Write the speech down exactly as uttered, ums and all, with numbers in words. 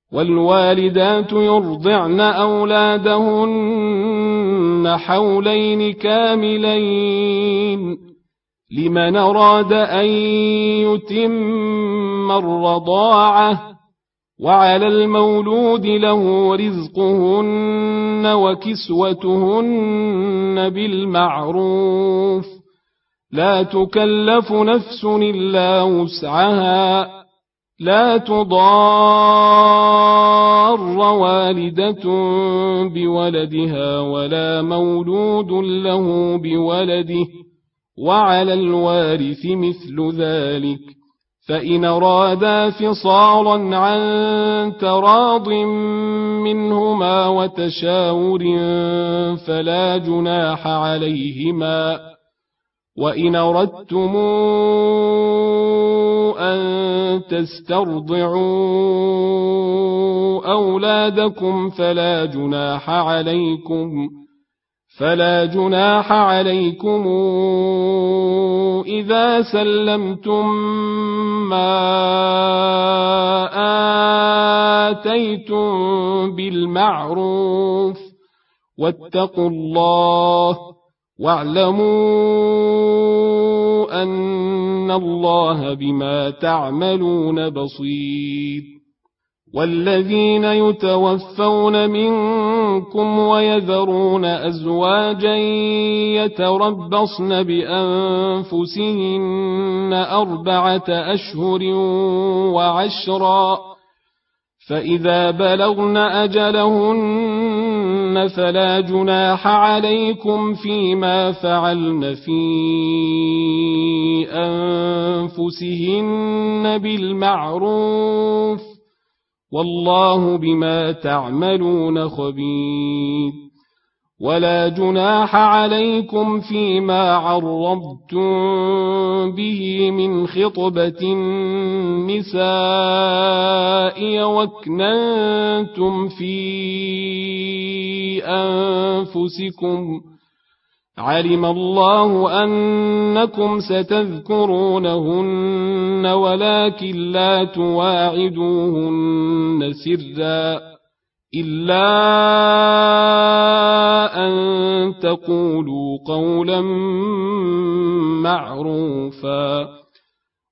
والوالدات يرضعن أولادهن حولين كاملين لمن أراد أن يتم الرضاعة وعلى المولود له رزقهن وكسوتهن بالمعروف لا تكلف نفس إلا وسعها لا تضار والدة بولدها ولا مولود له بولده وعلى الوارث مثل ذلك فإن أرادا فصالا عن تراض منهما وتشاور فلا جناح عليهما وإن أردتم أن تسترضعوا أولادكم فلا جناح عليكم فلا جناح عليكم إذا سلمتم ما آتيتم بالمعروف واتقوا الله واعلموا أن الله بما تعملون بصير والذين يتوفون منكم ويذرون أزواجا يتربصن بأنفسهن أربعة أشهر وعشرا فإذا بلغن أجلهن فلا جناح عليكم فيما فعلن في أنفسهن بالمعروف والله بما تعملون خبير ولا جناح عليكم فيما عرضتم به من خطبة النساء واكننتم في أنفسكم علم الله أنكم ستذكرونهن ولكن لا تواعدوهن سرا إلا أن تقولوا قولا معروفا